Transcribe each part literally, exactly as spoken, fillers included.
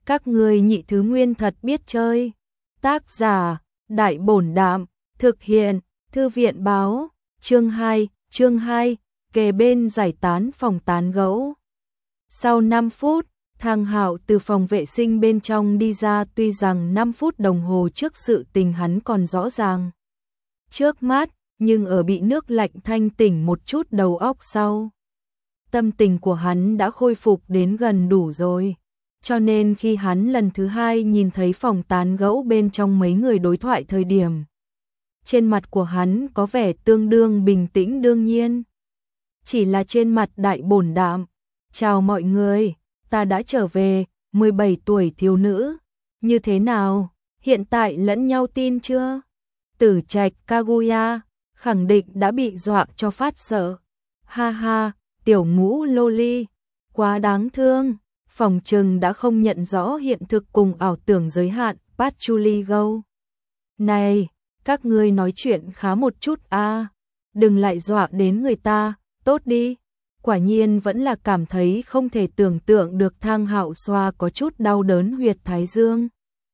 Các ngươi nhị thứ nguyên thật biết chơi. Tác giả, Đại Bổn Đạm, thực hiện, Thư viện báo, chương hai, chương hai, kề bên giải tán phòng tán gẫu. Sau năm phút, Thang Hạo từ phòng vệ sinh bên trong đi ra, tuy rằng năm phút đồng hồ trước sự tình hắn còn rõ ràng trước mắt, nhưng ở bị nước lạnh thanh tỉnh một chút đầu óc sau, tâm tình của hắn đã khôi phục đến gần đủ rồi. Cho nên khi hắn lần thứ hai nhìn thấy phòng tán gẫu bên trong mấy người đối thoại thời điểm, trên mặt của hắn có vẻ tương đương bình tĩnh đương nhiên. Chỉ là trên mặt Đại Bổn Đạm, chào mọi người, ta đã trở về, mười bảy tuổi thiếu nữ, như thế nào, hiện tại lẫn nhau tin chưa? Tử Trạch Kaguya, khẳng định đã bị dọa cho phát sợ. Ha ha, tiểu ngũ loli, quá đáng thương, phòng trừng đã không nhận rõ hiện thực cùng ảo tưởng giới hạn, Patchouli Go. Này, các ngươi nói chuyện khá một chút a, à, đừng lại dọa đến người ta, tốt đi. Quả nhiên vẫn là cảm thấy không thể tưởng tượng được. Thang Hạo xoa có chút đau đớn huyệt thái dương.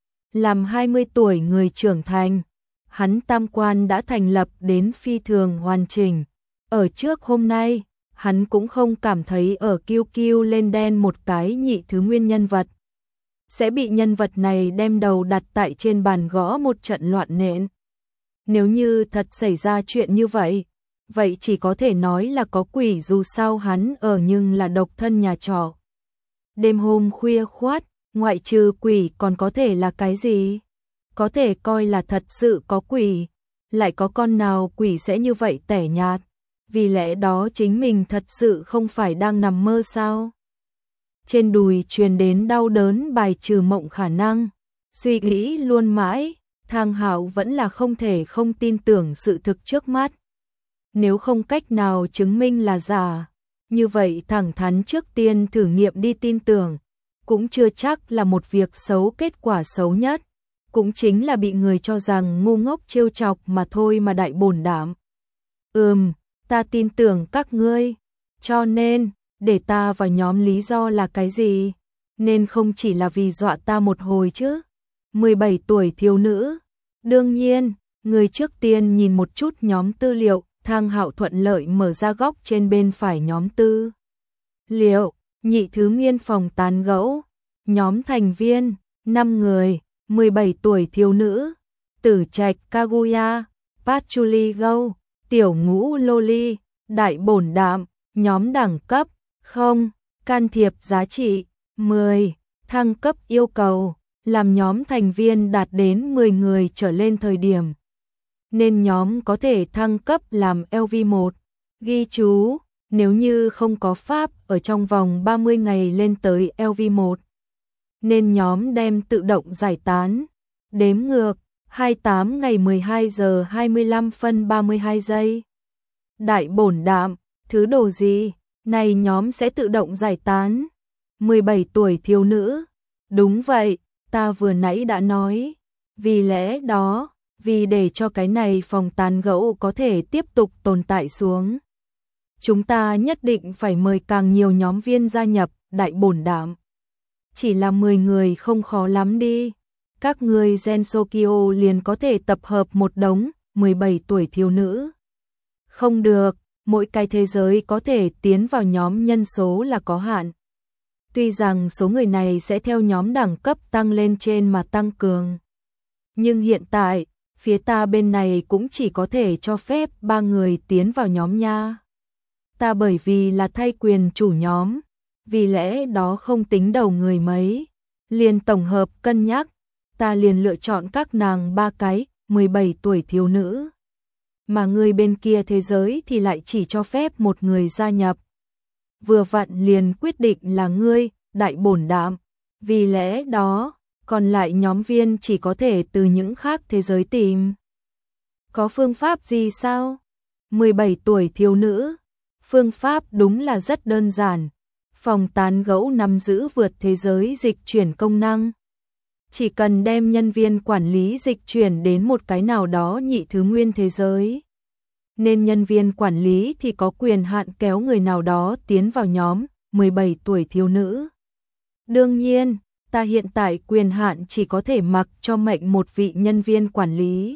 Làm hai mươi tuổi người trưởng thành, hắn tam quan đã thành lập đến phi thường hoàn chỉnh. Ở trước hôm nay, hắn cũng không cảm thấy ở kiêu kiêu lên đen một cái nhị thứ nguyên nhân vật sẽ bị nhân vật này đem đầu đặt tại trên bàn gõ một trận loạn nện. Nếu như thật xảy ra chuyện như vậy, vậy chỉ có thể nói là có quỷ, dù sao hắn ở nhưng là độc thân nhà trọ. Đêm hôm khuya khoắt, ngoại trừ quỷ còn có thể là cái gì? Có thể coi là thật sự có quỷ, lại có con nào quỷ sẽ như vậy tẻ nhạt? Vì lẽ đó chính mình thật sự không phải đang nằm mơ sao? Trên đùi truyền đến đau đớn bài trừ mộng khả năng, suy nghĩ luôn mãi, Thang Hạo vẫn là không thể không tin tưởng sự thực trước mắt. Nếu không cách nào chứng minh là giả, như vậy thẳng thắn trước tiên thử nghiệm đi tin tưởng, cũng chưa chắc là một việc xấu. Kết quả xấu nhất, cũng chính là bị người cho rằng ngu ngốc trêu chọc mà thôi. Mà Đại Bổn Đạm, ừm, ta tin tưởng các ngươi, cho nên, để ta vào nhóm lý do là cái gì? Nên không chỉ là vì dọa ta một hồi chứ. mười bảy tuổi thiếu nữ, đương nhiên, người trước tiên nhìn một chút nhóm tư liệu. Thang Hạo thuận lợi mở ra góc trên bên phải nhóm tư liệu, nhị thứ nguyên phòng tán gẫu, nhóm thành viên, năm người, mười bảy tuổi thiếu nữ, Tử Trạch Kaguya, Patchouli Go, tiểu ngũ loli, Đại Bổn Đạm, nhóm đẳng cấp, không, can thiệp giá trị, mười, thăng cấp yêu cầu, làm nhóm thành viên đạt đến mười người trở lên thời điểm, nên nhóm có thể thăng cấp làm L V một. Ghi chú, nếu như không có pháp ở trong vòng ba mươi ngày lên tới L V một, nên nhóm đem tự động giải tán. Đếm ngược, hai mươi tám ngày mười hai giờ hai mươi lăm phân ba mươi hai giây. Đại Bổn Đạm, thứ đồ gì? Này nhóm sẽ tự động giải tán. mười bảy tuổi thiếu nữ. Đúng vậy, ta vừa nãy đã nói. Vì lẽ đó, vì để cho cái này phòng tán gẫu có thể tiếp tục tồn tại xuống, chúng ta nhất định phải mời càng nhiều nhóm viên gia nhập. Đại Bổn Đạm, chỉ là mười người không khó lắm đi. Các ngươi Gensokyo liền có thể tập hợp một đống mười bảy tuổi thiếu nữ. Không được, mỗi cái thế giới có thể tiến vào nhóm nhân số là có hạn. Tuy rằng số người này sẽ theo nhóm đẳng cấp tăng lên trên mà tăng cường, nhưng hiện tại, phía ta bên này cũng chỉ có thể cho phép ba người tiến vào nhóm nha. Ta bởi vì là thay quyền chủ nhóm, vì lẽ đó không tính đầu người mấy, liền tổng hợp cân nhắc, ta liền lựa chọn các nàng ba cái mười bảy tuổi thiếu nữ. Mà người bên kia thế giới thì lại chỉ cho phép một người gia nhập. Vừa vặn liền quyết định là ngươi, Đại Bổn Đạm. Vì lẽ đó, còn lại nhóm viên chỉ có thể từ những khác thế giới tìm. Có phương pháp gì sao? mười bảy tuổi thiếu nữ. Phương pháp đúng là rất đơn giản. Phòng tán gẫu nắm giữ vượt thế giới dịch chuyển công năng. Chỉ cần đem nhân viên quản lý dịch chuyển đến một cái nào đó nhị thứ nguyên thế giới, nên nhân viên quản lý thì có quyền hạn kéo người nào đó tiến vào nhóm mười bảy tuổi thiếu nữ. Đương nhiên, ta hiện tại quyền hạn chỉ có thể mặc cho mệnh một vị nhân viên quản lý,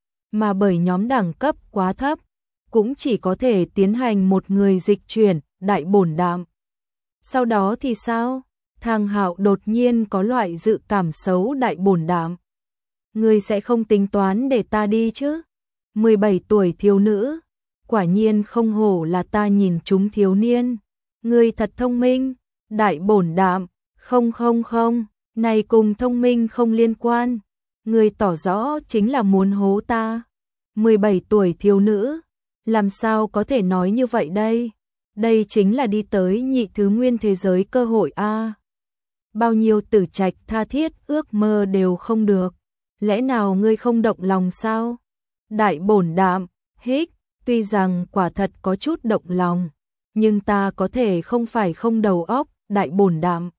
mà bởi nhóm đẳng cấp quá thấp, cũng chỉ có thể tiến hành một người dịch chuyển, đại bổn đạm. Sau đó thì sao? Thang Hạo đột nhiên có loại dự cảm xấu. Đại bổn đạm, ngươi sẽ không tính toán để ta đi chứ? mười bảy tuổi thiếu nữ, quả nhiên không hổ là ta nhìn chúng thiếu niên. Ngươi thật thông minh. Đại bổn đạm, không không không, này cùng thông minh không liên quan. Ngươi tỏ rõ chính là muốn hố ta. mười bảy tuổi thiếu nữ, làm sao có thể nói như vậy đây? Đây chính là đi tới nhị thứ nguyên thế giới cơ hội a. Bao nhiêu tử trạch tha thiết ước mơ đều không được. Lẽ nào ngươi không động lòng sao? Đại bổn đạm, hích, tuy rằng quả thật có chút động lòng, nhưng ta có thể không phải không đầu óc. Đại bổn đạm,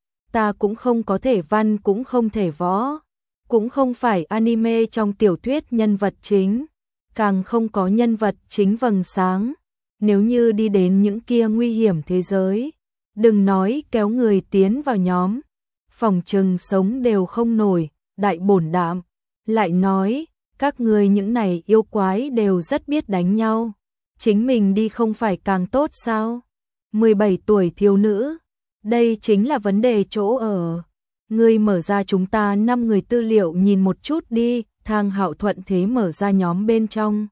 ta cũng không có thể văn cũng không thể võ, cũng không phải anime trong tiểu thuyết nhân vật chính, càng không có nhân vật chính vầng sáng. Nếu như đi đến những kia nguy hiểm thế giới, đừng nói kéo người tiến vào nhóm, phòng trừng sống đều không nổi. Đại bổn đạm lại nói, các người những này yêu quái đều rất biết đánh nhau, chính mình đi không phải càng tốt sao? mười bảy tuổi thiếu nữ, đây chính là vấn đề chỗ ở. Ngươi mở ra chúng ta năm người tư liệu nhìn một chút đi. Thang Hạo thuận thế mở ra nhóm bên trong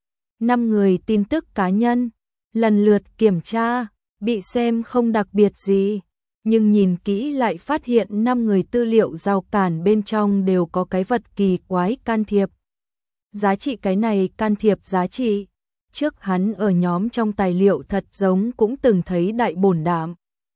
năm người tin tức cá nhân, lần lượt kiểm tra, bị xem không đặc biệt gì, nhưng nhìn kỹ lại phát hiện năm người tư liệu rào cản bên trong đều có cái vật kỳ quái can thiệp. Giá trị cái này can thiệp giá trị, trước hắn ở nhóm trong tài liệu thật giống cũng từng thấy. Đại bổn đạm,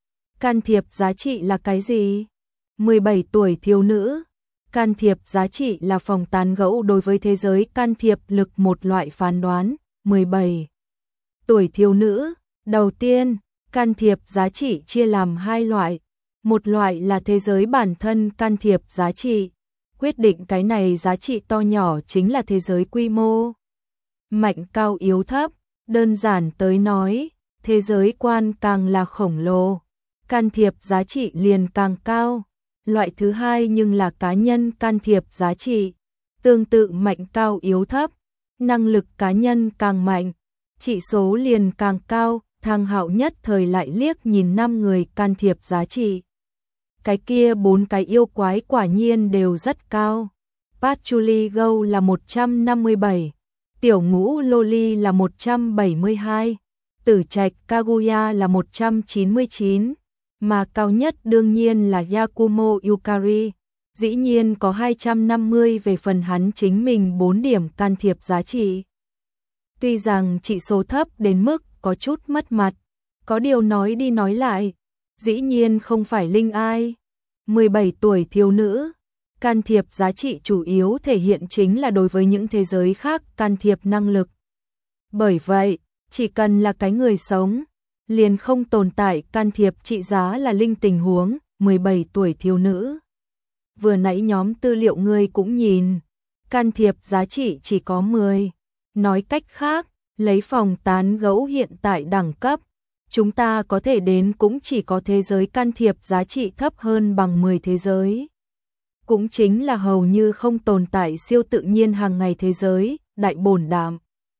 can thiệp giá trị là cái gì? mười bảy tuổi thiếu nữ, can thiệp giá trị là phòng tán gẫu đối với thế giới can thiệp lực một loại phán đoán. mười bảy tuổi thiếu nữ, đầu tiên, can thiệp giá trị chia làm hai loại. Một loại là thế giới bản thân can thiệp giá trị, quyết định cái này giá trị to nhỏ chính là thế giới quy mô, mạnh cao yếu thấp. Đơn giản tới nói, thế giới quan càng là khổng lồ, can thiệp giá trị liền càng cao. Loại thứ hai nhưng là cá nhân can thiệp giá trị, tương tự mạnh cao yếu thấp, năng lực cá nhân càng mạnh, chỉ số liền càng cao. Thang Hạo nhất thời lại liếc nhìn năm người can thiệp giá trị. Cái kia bốn cái yêu quái quả nhiên đều rất cao. Patchouli Go là một trăm năm mươi bảy, Tiểu Ngũ Loli là một trăm bảy mươi hai, Tử Trạch Kaguya là một trăm chín mươi chín, mà cao nhất đương nhiên là Yakumo Yukari, dĩ nhiên có hai trăm năm mươi về phần hắn chính mình bốn điểm can thiệp giá trị. Tuy rằng chỉ số thấp đến mức có chút mất mặt, có điều nói đi nói lại, dĩ nhiên không phải linh ai. mười bảy tuổi thiếu nữ, can thiệp giá trị chủ yếu thể hiện chính là đối với những thế giới khác can thiệp năng lực. Bởi vậy, chỉ cần là cái người sống, liền không tồn tại can thiệp trị giá là linh tình huống. mười bảy tuổi thiếu nữ, vừa nãy nhóm tư liệu ngươi cũng nhìn, can thiệp giá trị chỉ có mười. Nói cách khác, lấy phòng tán gẫu hiện tại đẳng cấp, chúng ta có thể đến cũng chỉ có thế giới can thiệp giá trị thấp hơn bằng mười thế giới. Cũng chính là hầu như không tồn tại siêu tự nhiên hàng ngày thế giới. Đại bổn đạm,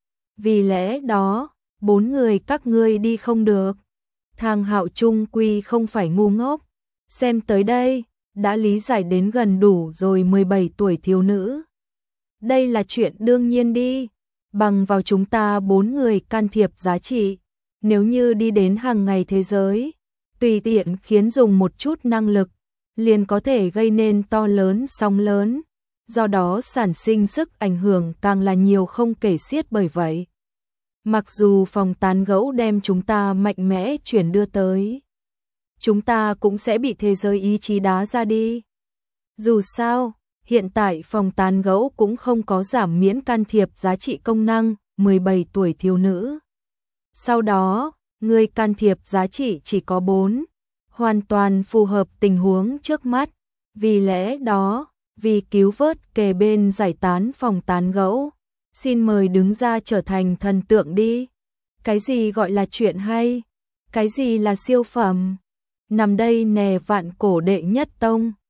vì lẽ đó, bốn người các ngươi đi không được. Thang Hạo trung quy không phải ngu ngốc, xem tới đây, đã lý giải đến gần đủ rồi. mười bảy tuổi thiếu nữ, đây là chuyện đương nhiên đi. Bằng vào chúng ta bốn người can thiệp giá trị, nếu như đi đến hàng ngày thế giới, tùy tiện khiến dùng một chút năng lực, liền có thể gây nên to lớn sóng lớn, do đó sản sinh sức ảnh hưởng càng là nhiều không kể xiết. Bởi vậy, mặc dù phòng tán gẫu đem chúng ta mạnh mẽ chuyển đưa tới, chúng ta cũng sẽ bị thế giới ý chí đá ra đi. Dù sao, hiện tại phòng tán gẫu cũng không có giảm miễn can thiệp giá trị công năng. mười bảy tuổi thiếu nữ, sau đó, người can thiệp giá trị chỉ có bốn, hoàn toàn phù hợp tình huống trước mắt. Vì lẽ đó, vì cứu vớt kề bên giải tán phòng tán gẫu, xin mời đứng ra trở thành thần tượng đi. Cái gì gọi là chuyện hay? Cái gì là siêu phẩm? Nằm đây nè vạn cổ đệ nhất tông.